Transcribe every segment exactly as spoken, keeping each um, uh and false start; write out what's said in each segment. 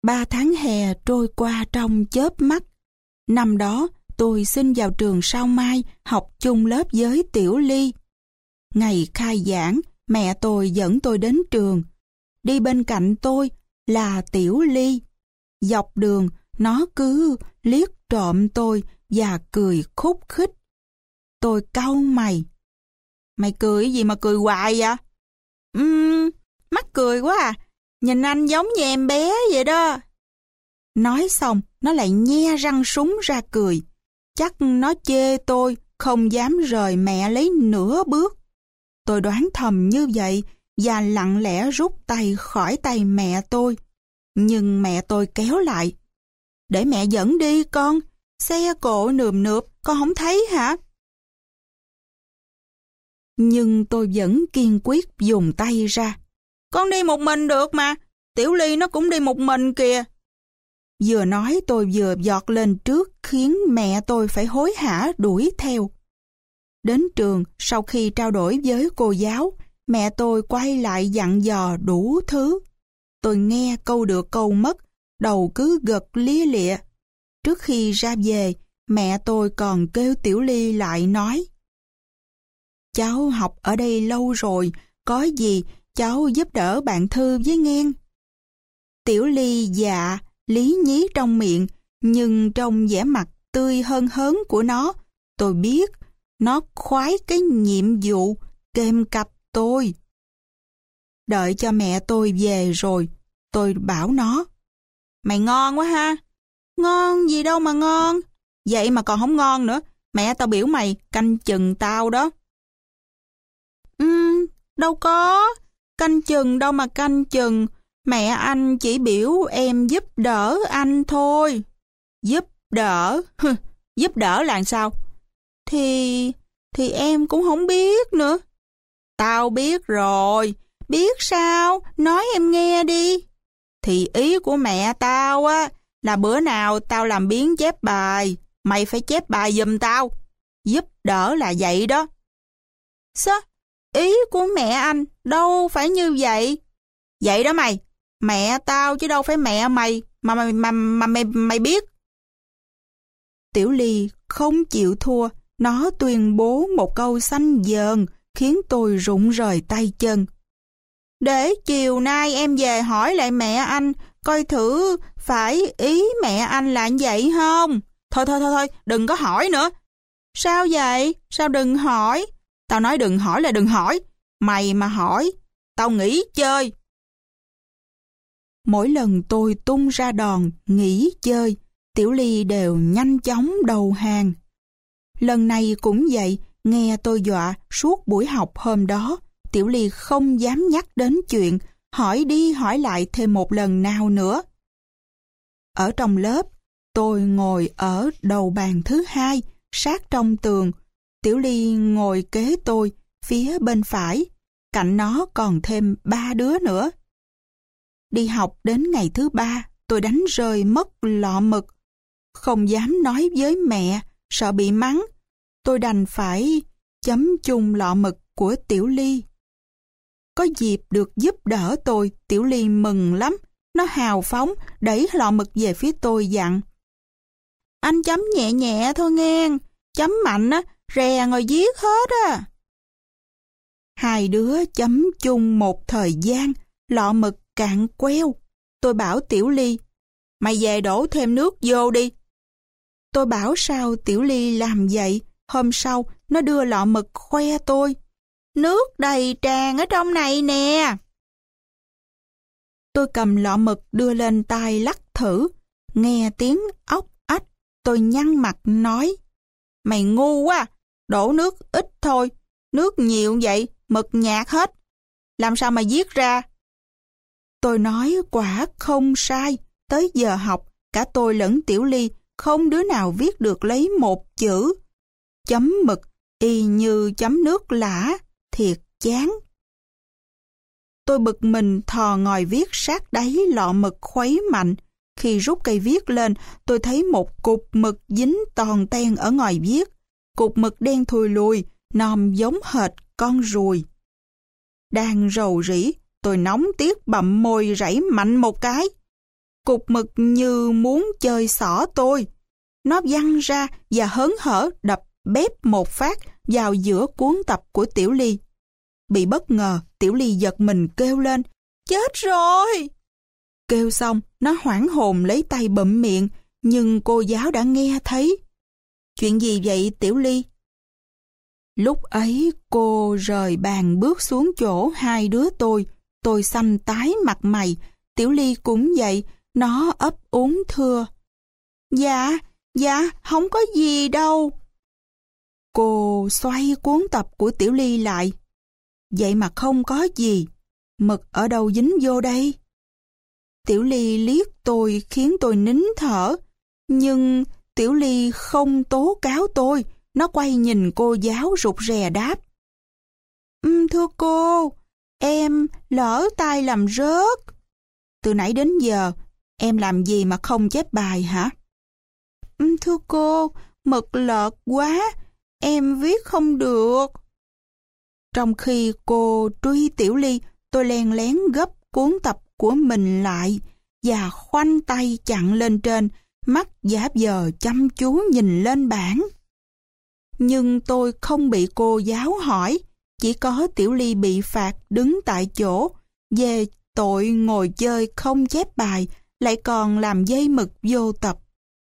Ba tháng hè trôi qua trong chớp mắt. Năm đó, tôi xin vào trường Sao Mai học chung lớp với Tiểu Ly. Ngày khai giảng, mẹ tôi dẫn tôi đến trường. Đi bên cạnh tôi là Tiểu Ly. Dọc đường, nó cứ liếc trộm tôi và cười khúc khích. Tôi cau mày. Mày cười gì mà cười hoài vậy? Ừm, mắc cười quá à. Nhìn anh giống như em bé vậy đó. Nói xong, nó lại nhe răng súng ra cười. Chắc nó chê tôi không dám rời mẹ lấy nửa bước. Tôi đoán thầm như vậy và lặng lẽ rút tay khỏi tay mẹ tôi. Nhưng mẹ tôi kéo lại. Để mẹ dẫn đi con. Xe cộ nườm nượp, con không thấy hả? Nhưng tôi vẫn kiên quyết dùng tay ra. Con đi một mình được mà. Tiểu Ly nó cũng đi một mình kìa. Vừa nói tôi vừa giọt lên trước khiến mẹ tôi phải hối hả đuổi theo. Đến trường, sau khi trao đổi với cô giáo, mẹ tôi quay lại dặn dò đủ thứ. Tôi nghe câu được câu mất, đầu cứ gật lia lịa. Trước khi ra về, mẹ tôi còn kêu Tiểu Ly lại nói: cháu học ở đây lâu rồi, có gì cháu giúp đỡ bạn Thư với nghe. Tiểu Ly dạ, lý nhí trong miệng, nhưng trong vẻ mặt tươi hân hớn của nó, tôi biết nó khoái cái nhiệm vụ kèm cặp tôi. Đợi cho mẹ tôi về rồi, tôi bảo nó: mày ngon quá ha. Ngon gì đâu mà ngon. Vậy mà còn không ngon nữa. Mẹ tao biểu mày canh chừng tao đó. Ừm, đâu có. Canh chừng đâu mà canh chừng. Mẹ anh chỉ biểu em giúp đỡ anh thôi. Giúp đỡ? Giúp đỡ là sao? Thì... thì em cũng không biết nữa. Tao biết rồi. Biết sao? Nói em nghe đi. Thì ý của mẹ tao á là bữa nào tao làm biếng chép bài, mày phải chép bài giùm tao. Giúp đỡ là vậy đó. Sao? Ý của mẹ anh đâu phải như vậy. Vậy đó mày. Mẹ tao chứ đâu phải mẹ mày mà mày mà, mà mày mày biết. Tiểu Ly không chịu thua, nó tuyên bố một câu xanh dờn khiến tôi rụng rời tay chân. Để chiều nay em về hỏi lại mẹ anh coi thử phải ý mẹ anh là vậy không? Thôi thôi thôi thôi, đừng có hỏi nữa. Sao vậy? Sao đừng hỏi? Tao nói đừng hỏi là đừng hỏi. Mày mà hỏi, tao nghỉ chơi. Mỗi lần tôi tung ra đòn nghỉ chơi, Tiểu Ly đều nhanh chóng đầu hàng. Lần này cũng vậy, nghe tôi dọa suốt buổi học hôm đó, Tiểu Ly không dám nhắc đến chuyện hỏi đi hỏi lại thêm một lần nào nữa. Ở trong lớp, tôi ngồi ở đầu bàn thứ hai, sát trong tường. Tiểu Ly ngồi kế tôi, phía bên phải. Cạnh nó còn thêm ba đứa nữa. Đi học đến ngày thứ ba, tôi đánh rơi mất lọ mực. Không dám nói với mẹ, sợ bị mắng. Tôi đành phải chấm chung lọ mực của Tiểu Ly. Có dịp được giúp đỡ tôi, Tiểu Ly mừng lắm. Nó hào phóng, đẩy lọ mực về phía tôi dặn: anh chấm nhẹ nhẹ thôi nghe, chấm mạnh á, rè ngồi viết hết á. Hai đứa chấm chung một thời gian, lọ mực cạn queo. Tôi bảo Tiểu Ly: mày về đổ thêm nước vô đi. Tôi bảo sao Tiểu Ly làm vậy. Hôm sau, nó đưa lọ mực khoe tôi: nước đầy tràn ở trong này nè. Tôi cầm lọ mực đưa lên tai lắc thử. Nghe tiếng ốc ách, tôi nhăn mặt nói: mày ngu quá, đổ nước ít thôi. Nước nhiều vậy, mực nhạt hết. Làm sao mà viết ra? Tôi nói quả không sai. Tới giờ học, cả tôi lẫn Tiểu Ly không đứa nào viết được lấy một chữ. Chấm mực y như chấm nước lã, thiệt chán. Tôi bực mình thò ngòi viết sát đáy lọ mực khuấy mạnh. Khi rút cây viết lên, tôi thấy một cục mực dính toàn ten ở ngòi viết. Cục mực đen thùi lùi, nòm giống hệt con ruồi. Đang rầu rĩ, tôi nóng tiếc bậm môi rảy mạnh một cái. Cục mực như muốn chơi xỏ tôi. Nó văng ra và hớn hở đập bếp một phát vào giữa cuốn tập của Tiểu Ly. Bị bất ngờ, Tiểu Ly giật mình kêu lên, chết rồi! Kêu xong, nó hoảng hồn lấy tay bụm miệng, nhưng cô giáo đã nghe thấy. Chuyện gì vậy Tiểu Ly? Lúc ấy cô rời bàn bước xuống chỗ hai đứa tôi. Tôi xanh tái mặt mày. Tiểu Ly cũng vậy, nó ấp úng thưa. Dạ, dạ, không có gì đâu. Cô xoay cuốn tập của Tiểu Ly lại. Vậy mà không có gì. Mực ở đâu dính vô đây? Tiểu Ly liếc tôi khiến tôi nín thở. Nhưng Tiểu Ly không tố cáo tôi. Nó quay nhìn cô giáo rụt rè đáp. Um, thưa cô, em lỡ tay làm rớt. Từ nãy đến giờ, em làm gì mà không chép bài hả? Um, thưa cô, mực lợt quá, em viết không được. Trong khi cô truy Tiểu Ly, tôi len lén gấp cuốn tập của mình lại và khoanh tay chặn lên trên, mắt giả vờ chăm chú nhìn lên bảng. Nhưng tôi không bị cô giáo hỏi, chỉ có Tiểu Ly bị phạt đứng tại chỗ về tội ngồi chơi không chép bài, lại còn làm dây mực vô tập.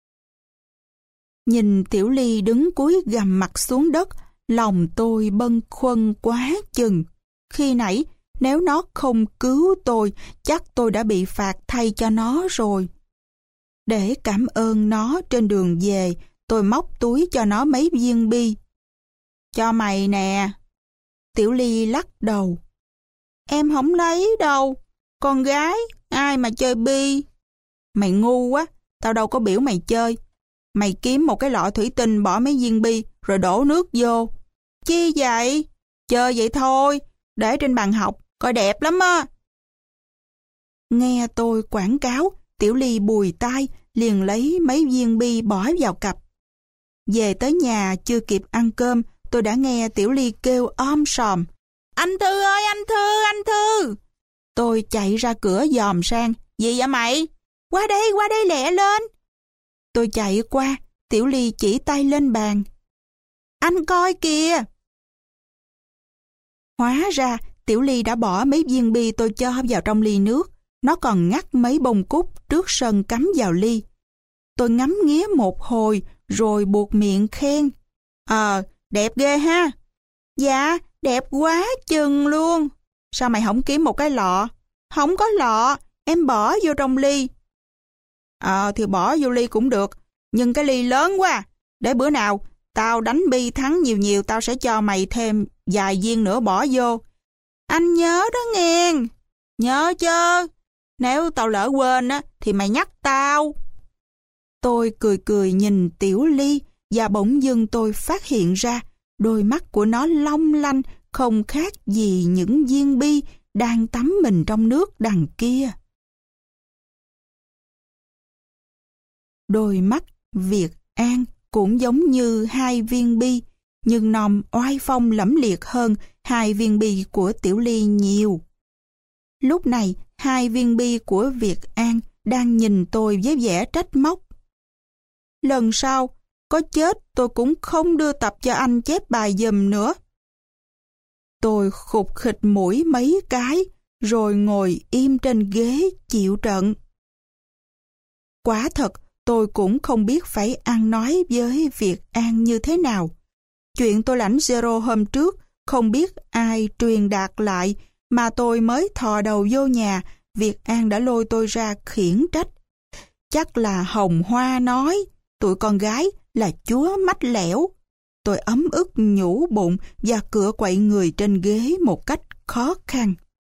Nhìn Tiểu Ly đứng cúi gằm mặt xuống đất, lòng tôi bâng khuâng quá chừng. Khi nãy, nếu nó không cứu tôi, chắc tôi đã bị phạt thay cho nó rồi. Để cảm ơn nó trên đường về, tôi móc túi cho nó mấy viên bi. Cho mày nè. Tiểu Ly lắc đầu. Em không lấy đâu. Con gái, ai mà chơi bi? Mày ngu quá, tao đâu có biểu mày chơi. Mày kiếm một cái lọ thủy tinh bỏ mấy viên bi rồi đổ nước vô. Chi vậy? Chơi vậy thôi, để trên bàn học, coi đẹp lắm á. Nghe tôi quảng cáo, Tiểu Ly bùi tai, liền lấy mấy viên bi bỏ vào cặp. Về tới nhà chưa kịp ăn cơm, tôi đã nghe Tiểu Ly kêu om sòm. Anh Thư ơi, anh Thư, anh Thư! Tôi chạy ra cửa dòm sang. Gì vậy mày? Qua đây, qua đây lẹ lên! Tôi chạy qua, Tiểu Ly chỉ tay lên bàn. Anh coi kìa! Hóa ra, Tiểu Ly đã bỏ mấy viên bi tôi cho vào trong ly nước. Nó còn ngắt mấy bông cúc trước sân cắm vào ly. Tôi ngắm nghía một hồi, rồi buột miệng khen. Ờ, đẹp ghê ha. Dạ, đẹp quá chừng luôn. Sao mày không kiếm một cái lọ? Không có lọ, em bỏ vô trong ly. Ờ, thì bỏ vô ly cũng được, nhưng cái ly lớn quá. Để bữa nào, tao đánh bi thắng nhiều nhiều, tao sẽ cho mày thêm vài viên nữa bỏ vô. Anh nhớ đó nghe. Nhớ chứ. Nếu tao lỡ quên á, thì mày nhắc tao. Tôi cười cười nhìn Tiểu Ly và bỗng dưng tôi phát hiện ra đôi mắt của nó long lanh không khác gì những viên bi đang tắm mình trong nước đằng kia. Đôi mắt Việt An cũng giống như hai viên bi, nhưng nòm oai phong lẫm liệt hơn hai viên bi của Tiểu Ly nhiều. Lúc này, hai viên bi của Việt An đang nhìn tôi với vẻ trách móc. Lần sau, có chết tôi cũng không đưa tập cho anh chép bài giùm nữa. Tôi khục khịch mũi mấy cái, rồi ngồi im trên ghế chịu trận. Quả thật, tôi cũng không biết phải ăn nói với Việt An như thế nào. Chuyện tôi lãnh zero hôm trước, không biết ai truyền đạt lại, mà tôi mới thò đầu vô nhà, Việt An đã lôi tôi ra khiển trách. Chắc là Hồng Hoa nói, tụi con gái là chúa mách lẻo. Tôi ấm ức nhủ bụng và cựa quậy người trên ghế một cách khó khăn.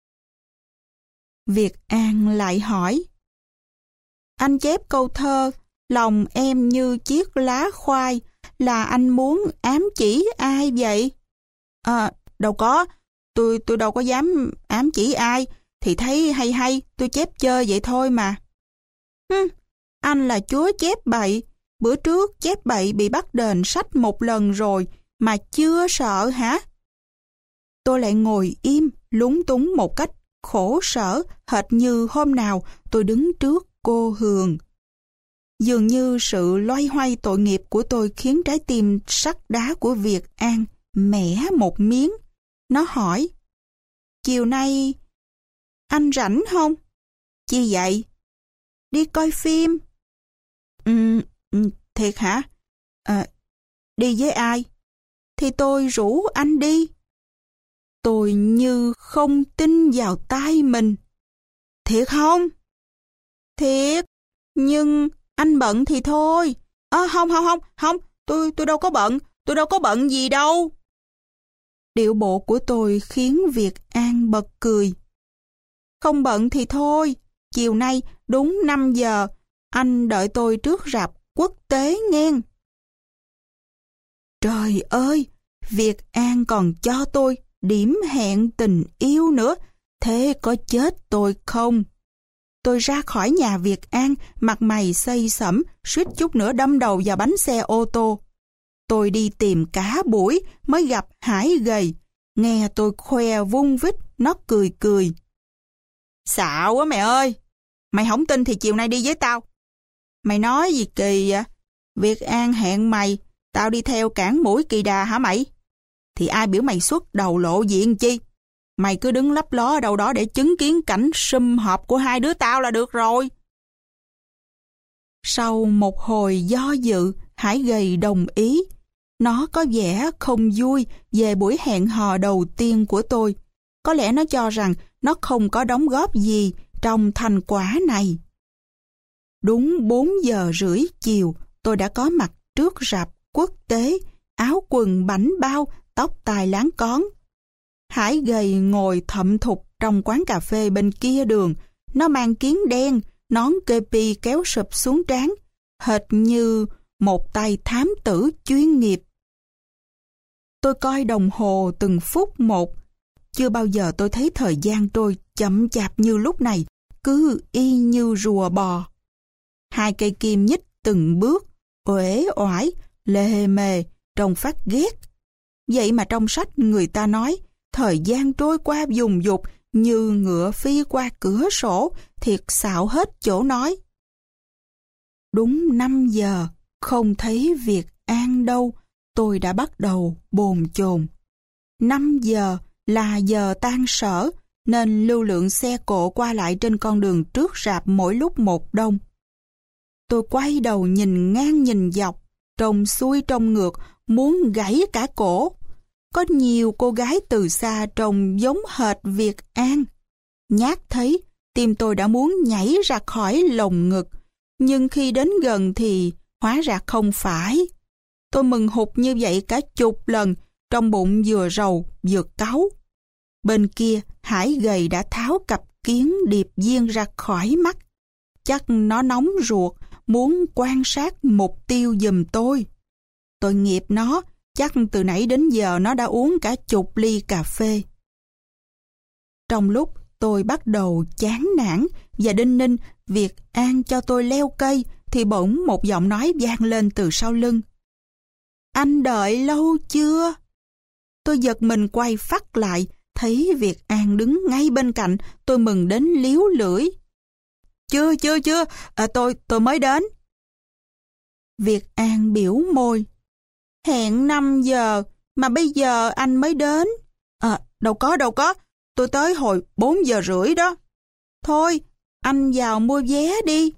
Việt An lại hỏi. Anh chép câu thơ, lòng em như chiếc lá khoai, là anh muốn ám chỉ ai vậy? À, đâu có, tôi tôi đâu có dám ám chỉ ai, thì thấy hay hay, tôi chép chơi vậy thôi mà. Hừm, anh là chúa chép bậy, bữa trước chép bậy bị bắt đền sách một lần rồi, mà chưa sợ hả? Tôi lại ngồi im, lúng túng một cách khổ sở, hệt như hôm nào tôi đứng trước cô Hường. Dường như sự loay hoay tội nghiệp của tôi khiến trái tim sắt đá của Việt An mẻ một miếng. Nó hỏi, chiều nay anh rảnh không? Chi vậy? Đi coi phim. Ừ, thiệt hả? À, đi với ai? Thì tôi rủ anh đi. Tôi như không tin vào tai mình. Thiệt không? Thiệt, nhưng anh bận thì thôi. À, không, không, không, không, tôi tôi đâu có bận, tôi đâu có bận gì đâu. Điệu bộ của tôi khiến Việt An bật cười. Không bận thì thôi, chiều nay đúng năm giờ, anh đợi tôi trước rạp Quốc tế nghe. Trời ơi, Việt An còn cho tôi điểm hẹn tình yêu nữa, thế có chết tôi không? Tôi ra khỏi nhà Việt An, mặt mày xây sẩm, suýt chút nữa đâm đầu vào bánh xe ô tô. Tôi đi tìm cả buổi mới gặp Hải gầy, nghe tôi khoe vung vít, nó cười cười. Xạo quá mẹ ơi, mày không tin thì chiều nay đi với tao. Mày nói gì kỳ vậy? Việt An hẹn mày, tao đi theo cản mũi kỳ đà hả mày? Thì ai biểu mày xuất đầu lộ diện chi? Mày cứ đứng lấp ló ở đâu đó để chứng kiến cảnh sum họp của hai đứa tao là được rồi. Sau một hồi do dự, Hải gầy đồng ý. Nó có vẻ không vui về buổi hẹn hò đầu tiên của tôi. Có lẽ nó cho rằng nó không có đóng góp gì trong thành quả này. Đúng bốn giờ rưỡi chiều, tôi đã có mặt trước rạp Quốc tế, áo quần bảnh bao, tóc tai láng cón. Hải gầy ngồi thậm thục trong quán cà phê bên kia đường. Nó mang kiếng đen, nón kepi kéo sụp xuống trán, hệt như một tay thám tử chuyên nghiệp. Tôi coi đồng hồ từng phút một. Chưa bao giờ tôi thấy thời gian trôi chậm chạp như lúc này, cứ y như rùa bò. Hai cây kim nhích từng bước, uể oải, lề mề, trông phát ghét. Vậy mà trong sách người ta nói, thời gian trôi qua dùng dục như ngựa phi qua cửa sổ, thiệt xạo hết chỗ nói. Đúng năm giờ, không thấy Việt An đâu, tôi đã bắt đầu bồn chồn. Năm giờ là giờ tan sở, nên lưu lượng xe cộ qua lại trên con đường trước rạp mỗi lúc một đông. Tôi quay đầu nhìn ngang nhìn dọc, trông xuôi trông ngược, muốn gãy cả cổ. Có nhiều cô gái từ xa trông giống hệt Việt An. Nhát thấy, tim tôi đã muốn nhảy ra khỏi lồng ngực, nhưng khi đến gần thì hóa ra không phải. Tôi mừng hụt như vậy cả chục lần, trong bụng vừa rầu vừa cáu. Bên kia, Hải gầy đã tháo cặp kiến điệp viên ra khỏi mắt. Chắc nó nóng ruột, muốn quan sát mục tiêu giùm tôi. Tội nghiệp nó, chắc từ nãy đến giờ nó đã uống cả chục ly cà phê. Trong lúc tôi bắt đầu chán nản và đinh ninh Việt An cho tôi leo cây, thì bỗng một giọng nói vang lên từ sau lưng. Anh đợi lâu chưa? Tôi giật mình quay phắt lại, thấy Việt An đứng ngay bên cạnh, tôi mừng đến líu lưỡi. Chưa, chưa, chưa, à, tôi, tôi mới đến. Việt An biểu môi. Hẹn năm giờ, mà bây giờ anh mới đến. À, đâu có, đâu có, tôi tới hồi bốn giờ rưỡi đó. Thôi, anh vào mua vé đi.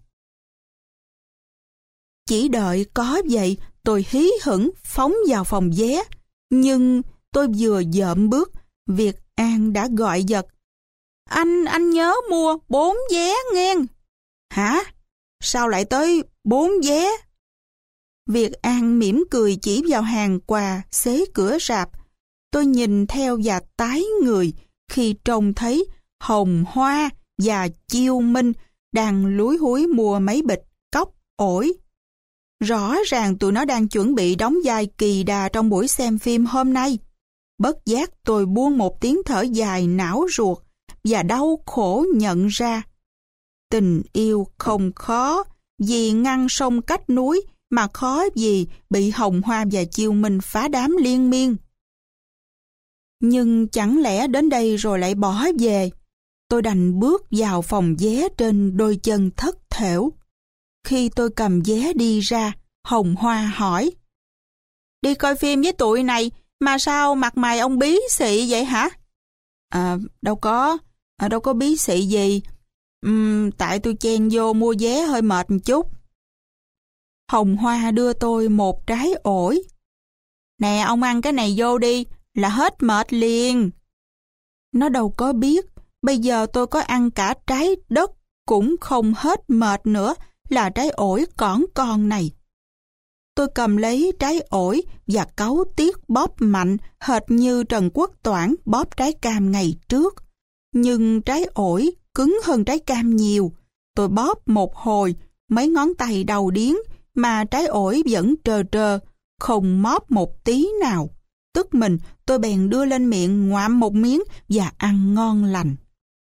Chỉ đợi có vậy, tôi hí hửng phóng vào phòng vé. Nhưng tôi vừa dợm bước, Việt An đã gọi giật. Anh, anh nhớ mua bốn vé nghe. Hả? Sao lại tới bốn vé? Việt An mỉm cười chỉ vào hàng quà xế cửa rạp. Tôi nhìn theo và tái người khi trông thấy Hồng Hoa và Chiêu Minh đang lúi húi mua mấy bịch cốc ổi. Rõ ràng tụi nó đang chuẩn bị đóng vai kỳ đà trong buổi xem phim hôm nay. Bất giác tôi buông một tiếng thở dài não ruột và đau khổ nhận ra. Tình yêu không khó, vì ngăn sông cách núi, mà khó gì bị Hồng Hoa và Chiêu Minh phá đám liên miên. Nhưng chẳng lẽ đến đây rồi lại bỏ về? Tôi đành bước vào phòng vé trên đôi chân thất thểu. Khi tôi cầm vé đi ra, Hồng Hoa hỏi: Đi coi phim với tụi này mà sao mặt mày ông bí xị vậy hả? À, đâu có, à, đâu có bí xị gì. Uhm, tại tôi chen vô mua vé hơi mệt một chút. Hồng Hoa đưa tôi một trái ổi. Nè, ông ăn cái này vô đi, là hết mệt liền. Nó đâu có biết, bây giờ tôi có ăn cả trái đất cũng không hết mệt nữa, là trái ổi cỏn con này. Tôi cầm lấy trái ổi và cáu tiết bóp mạnh, hệt như Trần Quốc Toản bóp trái cam ngày trước. Nhưng trái ổi cứng hơn trái cam nhiều. Tôi bóp một hồi, mấy ngón tay đau điếng, mà trái ổi vẫn trơ trơ, không móp một tí nào. Tức mình, tôi bèn đưa lên miệng ngoạm một miếng và ăn ngon lành.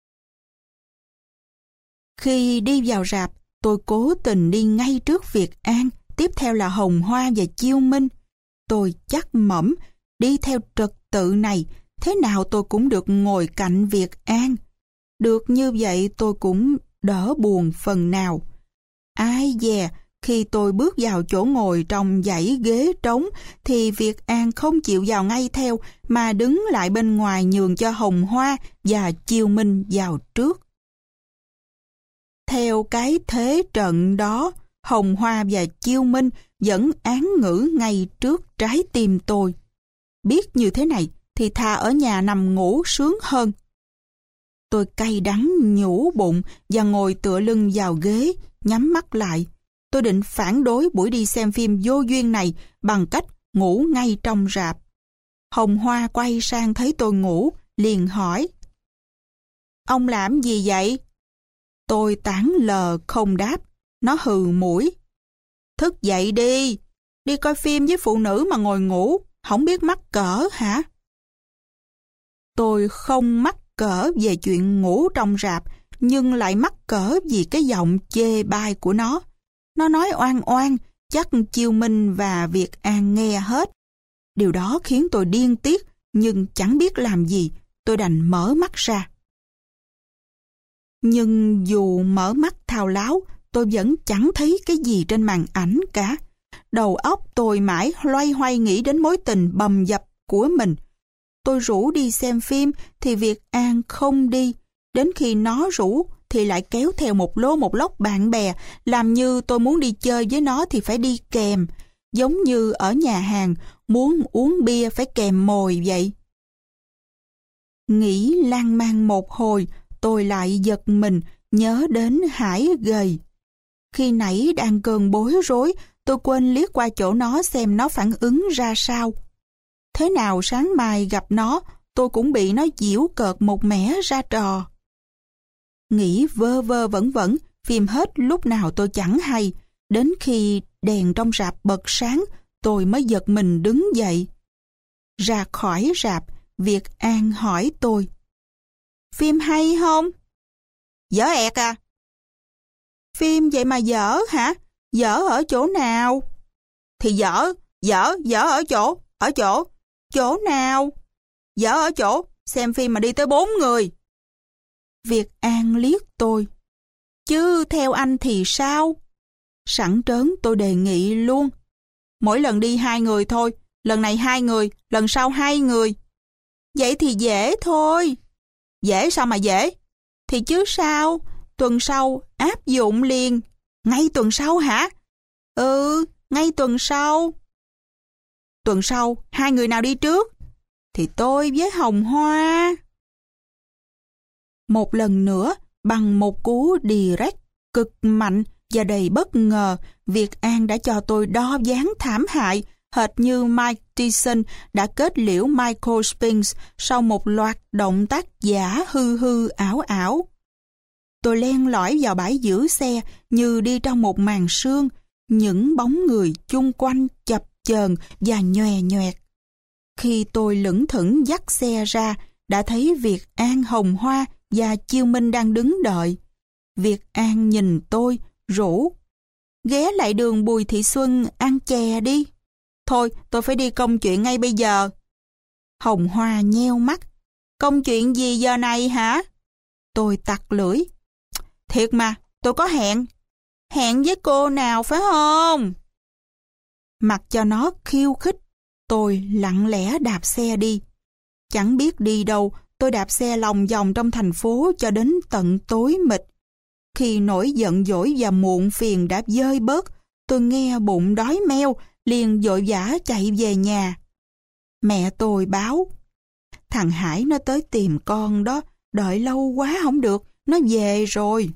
Khi đi vào rạp, tôi cố tình đi ngay trước Việt An, tiếp theo là Hồng Hoa và Chiêu Minh. Tôi chắc mẩm, đi theo trật tự này, thế nào tôi cũng được ngồi cạnh Việt An. Được như vậy tôi cũng đỡ buồn phần nào. Ai dè, khi tôi bước vào chỗ ngồi trong dãy ghế trống, thì Việt An không chịu vào ngay theo, mà đứng lại bên ngoài nhường cho Hồng Hoa và Chiêu Minh vào trước. Theo cái thế trận đó, Hồng Hoa và Chiêu Minh vẫn án ngữ ngay trước trái tim tôi. Biết như thế này thì thà ở nhà nằm ngủ sướng hơn. Tôi cay đắng nhủ bụng và ngồi tựa lưng vào ghế, nhắm mắt lại. Tôi định phản đối buổi đi xem phim vô duyên này bằng cách ngủ ngay trong rạp. Hồng Hoa quay sang thấy tôi ngủ, liền hỏi: Ông làm gì vậy? Tôi tảng lờ không đáp. Nó hừ mũi: Thức dậy đi, đi coi phim với phụ nữ mà ngồi ngủ, không biết mắc cỡ hả? Tôi không mắc cỡ về chuyện ngủ trong rạp, nhưng lại mắc cỡ vì cái giọng chê bai của nó. Nó nói oan oan, chắc Chiêu Minh và Việt An nghe hết. Điều đó khiến tôi điên tiết, nhưng chẳng biết làm gì, tôi đành mở mắt ra. Nhưng dù mở mắt thao láo, tôi vẫn chẳng thấy cái gì trên màn ảnh cả. Đầu óc tôi mãi loay hoay nghĩ đến mối tình bầm dập của mình. Tôi rủ đi xem phim thì Việt An không đi. Đến khi nó rủ thì lại kéo theo một lô một lốc bạn bè, làm như tôi muốn đi chơi với nó thì phải đi kèm. Giống như ở nhà hàng, muốn uống bia phải kèm mồi vậy. Nghĩ lan man một hồi, tôi lại giật mình, nhớ đến Hải gầy. Khi nãy đang cơn bối rối, tôi quên liếc qua chỗ nó xem nó phản ứng ra sao. Thế nào sáng mai gặp nó, tôi cũng bị nó giễu cợt một mẻ ra trò. Nghĩ vơ vơ vẩn vẩn, phim hết lúc nào tôi chẳng hay. Đến khi đèn trong rạp bật sáng, tôi mới giật mình đứng dậy. Ra khỏi rạp, Việt An hỏi tôi: Phim hay không? Dở ẹc à? Phim vậy mà dở hả? Dở ở chỗ nào? Thì dở, dở, dở ở chỗ, ở chỗ, chỗ nào? Dở ở chỗ, xem phim mà đi tới bốn người. Việt An liếc tôi: Chứ theo anh thì sao? Sẵn trớn tôi đề nghị luôn: Mỗi lần đi hai người thôi, lần này hai người, lần sau hai người. Vậy thì dễ thôi. Dễ sao mà dễ? Thì chứ sao, tuần sau áp dụng liền. Ngay tuần sau hả? Ừ, ngay tuần sau. Tuần sau, hai người nào đi trước? Thì tôi với Hồng Hoa. Một lần nữa, bằng một cú direct cực mạnh và đầy bất ngờ, Việt An đã cho tôi đo ván thảm hại, hệt như Mike Tyson đã kết liễu Michael Spinks sau một loạt động tác giả hư hư ảo ảo. Tôi len lỏi vào bãi giữ xe như đi trong một màn sương, những bóng người chung quanh chập chờn và nhòe nhoẹt. Khi tôi lững thững dắt xe ra, đã thấy Việt An, Hồng Hoa và Chiêu Minh đang đứng đợi. Việt An nhìn tôi, rủ: Ghé lại đường Bùi Thị Xuân ăn chè đi. Thôi, tôi phải đi công chuyện ngay bây giờ. Hồng Hoa nheo mắt: Công chuyện gì giờ này hả? Tôi tặc lưỡi: Thiệt mà, tôi có hẹn. hẹn với cô nào phải không? Mặc cho nó khiêu khích, tôi lặng lẽ đạp xe đi. Chẳng biết đi đâu, tôi đạp xe lòng vòng trong thành phố cho đến tận tối mịt. Khi nỗi giận dỗi và muộn phiền đã vơi bớt, tôi nghe bụng đói meo, liền vội vã chạy về nhà. Mẹ tôi báo, thằng Hải nó tới tìm con đó, đợi lâu quá không được, nó về rồi.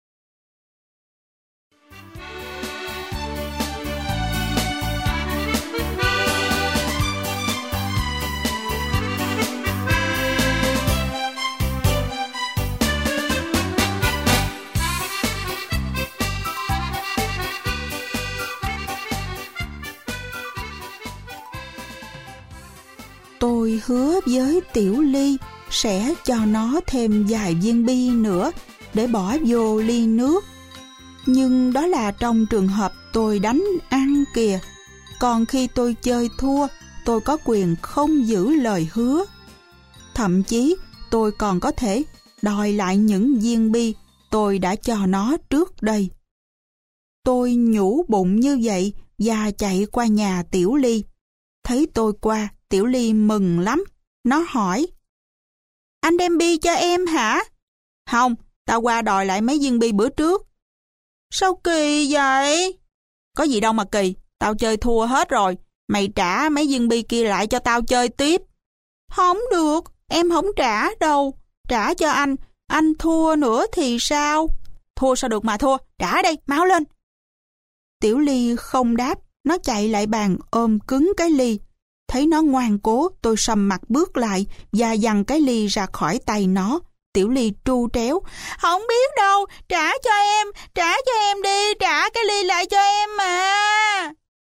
Tôi hứa với Tiểu Ly sẽ cho nó thêm vài viên bi nữa để bỏ vô ly nước. Nhưng đó là trong trường hợp tôi đánh ăn kìa. Còn khi tôi chơi thua, tôi có quyền không giữ lời hứa. Thậm chí tôi còn có thể đòi lại những viên bi tôi đã cho nó trước đây. Tôi nhủ bụng như vậy và chạy qua nhà Tiểu Ly. Thấy tôi qua, Tiểu Ly mừng lắm. Nó hỏi, anh đem bi cho em hả? Không, tao qua đòi lại mấy viên bi bữa trước. Sao kỳ vậy? Có gì đâu mà kỳ, tao chơi thua hết rồi. Mày trả mấy viên bi kia lại cho tao chơi tiếp. Không được, em không trả đâu. Trả cho anh, anh thua nữa thì sao? Thua sao được mà thua, trả đây, mau lên. Tiểu Ly không đáp, nó chạy lại bàn ôm cứng cái ly. Thấy nó ngoan cố, tôi sầm mặt bước lại và giằng cái ly ra khỏi tay nó. Tiểu Ly tru tréo, không biết đâu, trả cho em, trả cho em đi, trả cái ly lại cho em mà.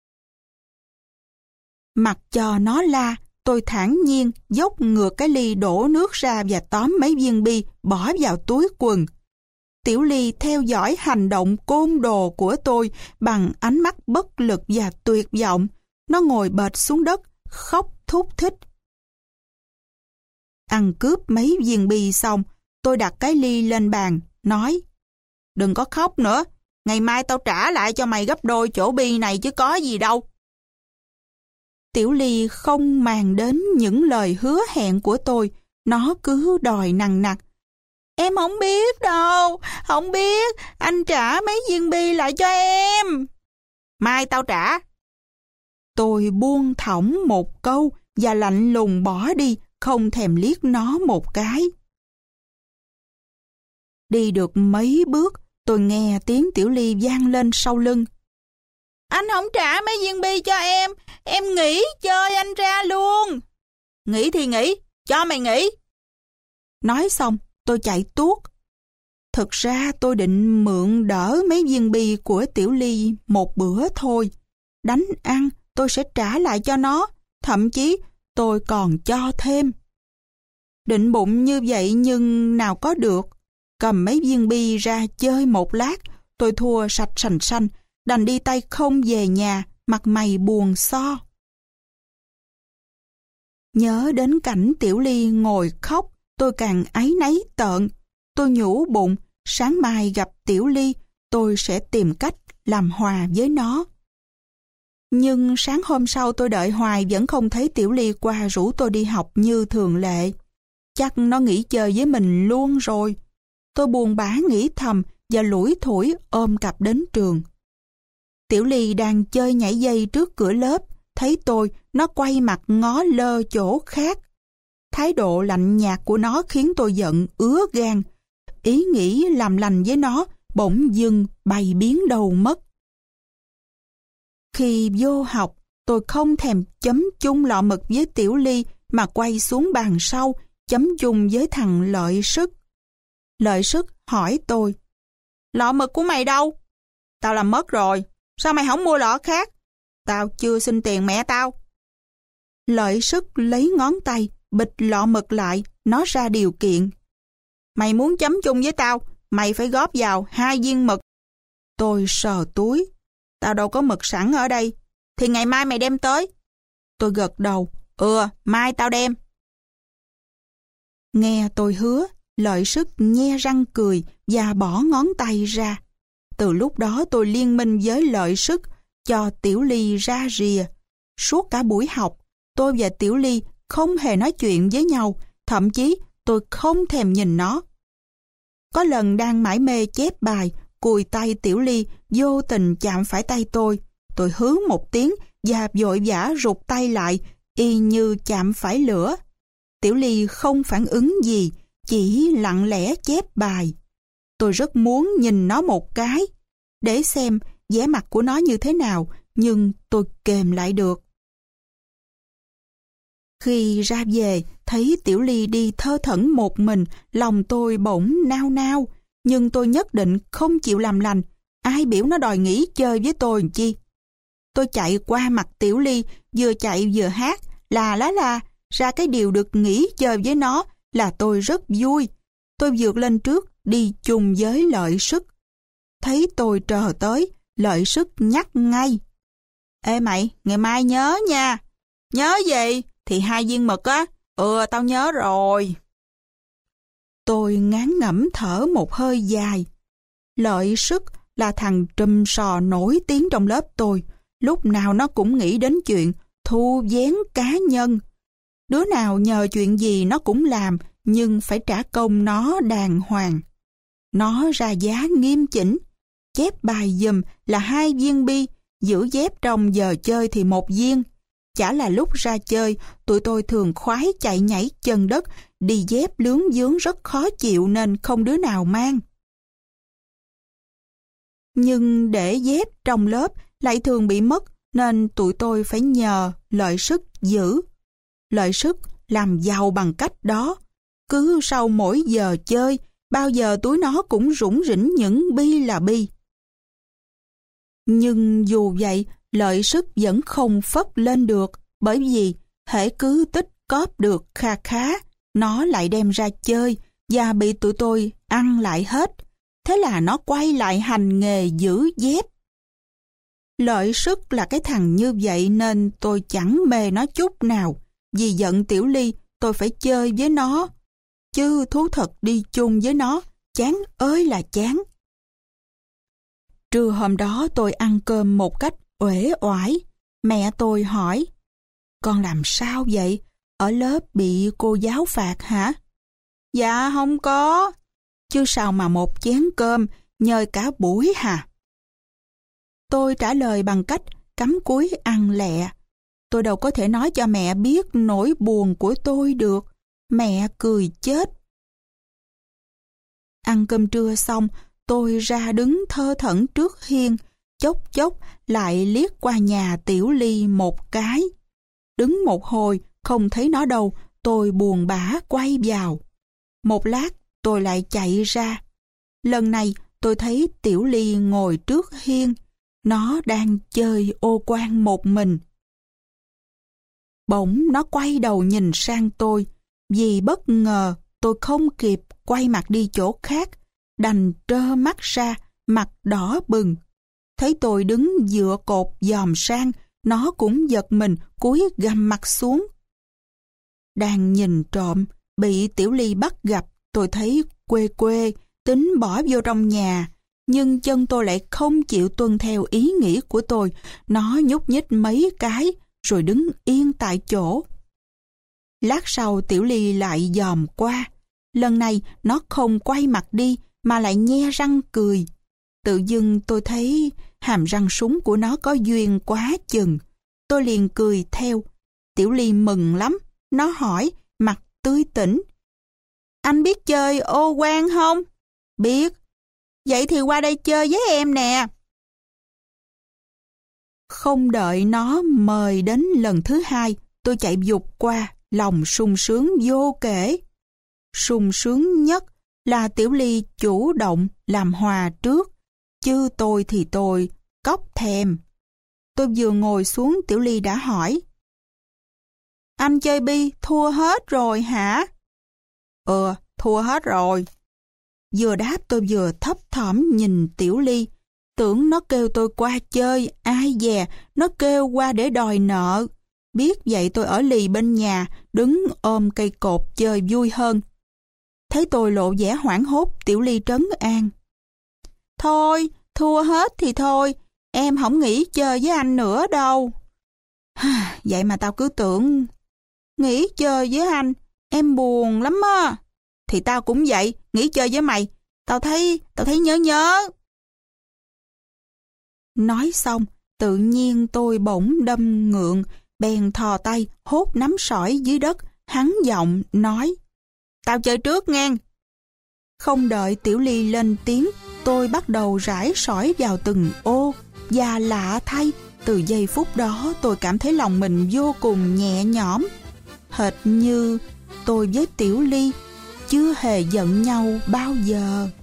Mặc cho nó la, tôi thản nhiên dốc ngược cái ly đổ nước ra và tóm mấy viên bi bỏ vào túi quần. Tiểu Ly theo dõi hành động côn đồ của tôi bằng ánh mắt bất lực và tuyệt vọng. Nó ngồi bệt xuống đất, khóc thút thít. Ăn cướp mấy viên bi xong, tôi đặt cái ly lên bàn, nói, đừng có khóc nữa, ngày mai tao trả lại cho mày gấp đôi chỗ bi này chứ có gì đâu. Tiểu Ly không màng đến những lời hứa hẹn của tôi, nó cứ đòi nằng nặc. Em không biết đâu, không biết, anh trả mấy viên bi lại cho em. Mai tao trả. Tôi buông thõng một câu và lạnh lùng bỏ đi, không thèm liếc nó một cái. Đi được mấy bước, tôi nghe tiếng Tiểu Ly vang lên sau lưng. Anh không trả mấy viên bi cho em, em nghỉ chơi anh ra luôn. Nghỉ thì nghỉ, cho mày nghỉ. Nói xong, tôi chạy tuốt. Thực ra tôi định mượn đỡ mấy viên bi của Tiểu Ly một bữa thôi. Đánh ăn, tôi sẽ trả lại cho nó, thậm chí tôi còn cho thêm. Định bụng như vậy nhưng nào có được. Cầm mấy viên bi ra chơi một lát, tôi thua sạch sành xanh, đành đi tay không về nhà, mặt mày buồn so. Nhớ đến cảnh Tiểu Ly ngồi khóc, tôi càng áy náy tợn. Tôi nhủ bụng, sáng mai gặp Tiểu Ly, tôi sẽ tìm cách làm hòa với nó. Nhưng sáng hôm sau tôi đợi hoài vẫn không thấy Tiểu Ly qua rủ tôi đi học như thường lệ. Chắc nó nghỉ chơi với mình luôn rồi. Tôi buồn bã nghĩ thầm và lủi thủi ôm cặp đến trường. Tiểu Ly đang chơi nhảy dây trước cửa lớp, thấy tôi, nó quay mặt ngó lơ chỗ khác. Thái độ lạnh nhạt của nó khiến tôi giận ứa gan. Ý nghĩ làm lành với nó bỗng dưng bay biến đầu mất. Khi vô học, tôi không thèm chấm chung lọ mực với Tiểu Ly mà quay xuống bàn sau, chấm chung với thằng Lợi Sức. Lợi Sức hỏi tôi, lọ mực của mày đâu? Tao làm mất rồi, sao mày không mua lọ khác? Tao chưa xin tiền mẹ tao. Lợi Sức lấy ngón tay, bịch lọ mực lại, nó ra điều kiện. Mày muốn chấm chung với tao, mày phải góp vào hai viên mực. Tôi sờ túi. Tao đâu có mực sẵn ở đây. Thì ngày mai mày đem tới. Tôi gật đầu. Ừ, mai tao đem. Nghe tôi hứa, Lợi Sức nhe răng cười và bỏ ngón tay ra. Từ lúc đó tôi liên minh với Lợi Sức, cho Tiểu Ly ra rìa. Suốt cả buổi học, tôi và Tiểu Ly không hề nói chuyện với nhau, thậm chí tôi không thèm nhìn nó. Có lần đang mải mê chép bài, cùi tay Tiểu Ly vô tình chạm phải tay tôi. Tôi hứ một tiếng và vội vã rụt tay lại, y như chạm phải lửa. Tiểu Ly không phản ứng gì, chỉ lặng lẽ chép bài. Tôi rất muốn nhìn nó một cái, để xem vẻ mặt của nó như thế nào, nhưng tôi kềm lại được. Khi ra về, thấy Tiểu Ly đi thơ thẩn một mình, lòng tôi bỗng nao nao, nhưng tôi nhất định không chịu làm lành. Ai biểu nó đòi nghỉ chơi với tôi chi? Tôi chạy qua mặt Tiểu Ly, vừa chạy vừa hát, là lá la, ra cái điều được nghỉ chơi với nó là tôi rất vui. Tôi vượt lên trước, đi chung với Lợi Sức. Thấy tôi trờ tới, Lợi Sức nhắc ngay. Ê mày, ngày mai nhớ nha. Nhớ gì? Thì hai viên mực á. Ừ, tao nhớ rồi. Tôi ngán ngẩm thở một hơi dài. Lợi Sức là thằng trùm sò nổi tiếng trong lớp tôi. Lúc nào nó cũng nghĩ đến chuyện thu vén cá nhân. Đứa nào nhờ chuyện gì nó cũng làm, nhưng phải trả công nó đàng hoàng. Nó ra giá nghiêm chỉnh. Chép bài giùm là hai viên bi, giữ dép trong giờ chơi thì một viên. Chả là lúc ra chơi, tụi tôi thường khoái chạy nhảy chân đất, đi dép lướng vướng rất khó chịu nên không đứa nào mang. Nhưng để dép trong lớp lại thường bị mất, nên tụi tôi phải nhờ Lợi Sức giữ. Lợi Sức làm giàu bằng cách đó. Cứ sau mỗi giờ chơi, bao giờ túi nó cũng rủng rỉnh những bi là bi. Nhưng dù vậy, Lợi Sức vẫn không phất lên được, bởi vì hễ cứ tích cóp được kha khá, nó lại đem ra chơi và bị tụi tôi ăn lại hết. Thế là nó quay lại hành nghề giữ dép. Lợi Sức là cái thằng như vậy nên tôi chẳng mê nó chút nào. Vì giận Tiểu Ly, tôi phải chơi với nó. Chứ thú thật đi chung với nó, chán ơi là chán. Trưa hôm đó tôi ăn cơm một cách uể oải. Mẹ tôi hỏi, con làm sao vậy? Ở lớp bị cô giáo phạt hả? Dạ không có. Chứ sao mà một chén cơm nhơi cả buổi hả? Tôi trả lời bằng cách cắm cúi ăn lẹ. Tôi đâu có thể nói cho mẹ biết nỗi buồn của tôi được. Mẹ cười chết. Ăn cơm trưa xong, tôi ra đứng thơ thẩn trước hiên, chốc chốc lại liếc qua nhà Tiểu Ly một cái. Đứng một hồi, không thấy nó đâu, tôi buồn bã quay vào. Một lát, tôi lại chạy ra. Lần này, tôi thấy Tiểu Ly ngồi trước hiên. Nó đang chơi ô quan một mình. Bỗng nó quay đầu nhìn sang tôi. Vì bất ngờ, tôi không kịp quay mặt đi chỗ khác, đành trơ mắt ra, mặt đỏ bừng. Thấy tôi đứng dựa cột dòm sang, nó cũng giật mình cúi gằm mặt xuống. Đang nhìn trộm, bị Tiểu Ly bắt gặp, tôi thấy quê quê, tính bỏ vô trong nhà. Nhưng chân tôi lại không chịu tuân theo ý nghĩ của tôi. Nó nhúc nhích mấy cái, rồi đứng yên tại chỗ. Lát sau Tiểu Ly lại dòm qua. Lần này nó không quay mặt đi, mà lại nhe răng cười. Tự dưng tôi thấy hàm răng súng của nó có duyên quá chừng. Tôi liền cười theo. Tiểu Ly mừng lắm. Nó hỏi, mặt tươi tỉnh. Anh biết chơi ô quan không? Biết. Vậy thì qua đây chơi với em nè. Không đợi nó mời đến lần thứ hai, tôi chạy vụt qua, lòng sung sướng vô kể. Sung sướng nhất là Tiểu Ly chủ động làm hòa trước, chứ tôi thì tôi cóc thèm. Tôi vừa ngồi xuống, Tiểu Ly đã hỏi. Anh chơi bi thua hết rồi hả? Ừ, thua hết rồi. Vừa đáp tôi vừa thấp thỏm nhìn Tiểu Ly. Tưởng nó kêu tôi qua chơi, ai dè, nó kêu qua để đòi nợ. Biết vậy tôi ở lì bên nhà, đứng ôm cây cột chơi vui hơn. Thấy tôi lộ vẻ hoảng hốt, Tiểu Ly trấn an. Thôi, Thua hết thì thôi, em không nghỉ chơi với anh nữa đâu. Vậy mà tao cứ tưởng nghỉ chơi với anh, em buồn lắm á. Thì tao cũng vậy, nghỉ chơi với mày, tao thấy, tao thấy nhớ nhớ. Nói xong, tự nhiên tôi bỗng đâm ngượng, bèn thò tay hốt nắm sỏi dưới đất, hắn giọng nói: Tao chơi trước ngang. Không đợi Tiểu Ly lên tiếng, tôi bắt đầu rải sỏi vào từng ô, và lạ thay, từ giây phút đó tôi cảm thấy lòng mình vô cùng nhẹ nhõm, hệt như tôi với Tiểu Ly chưa hề giận nhau bao giờ.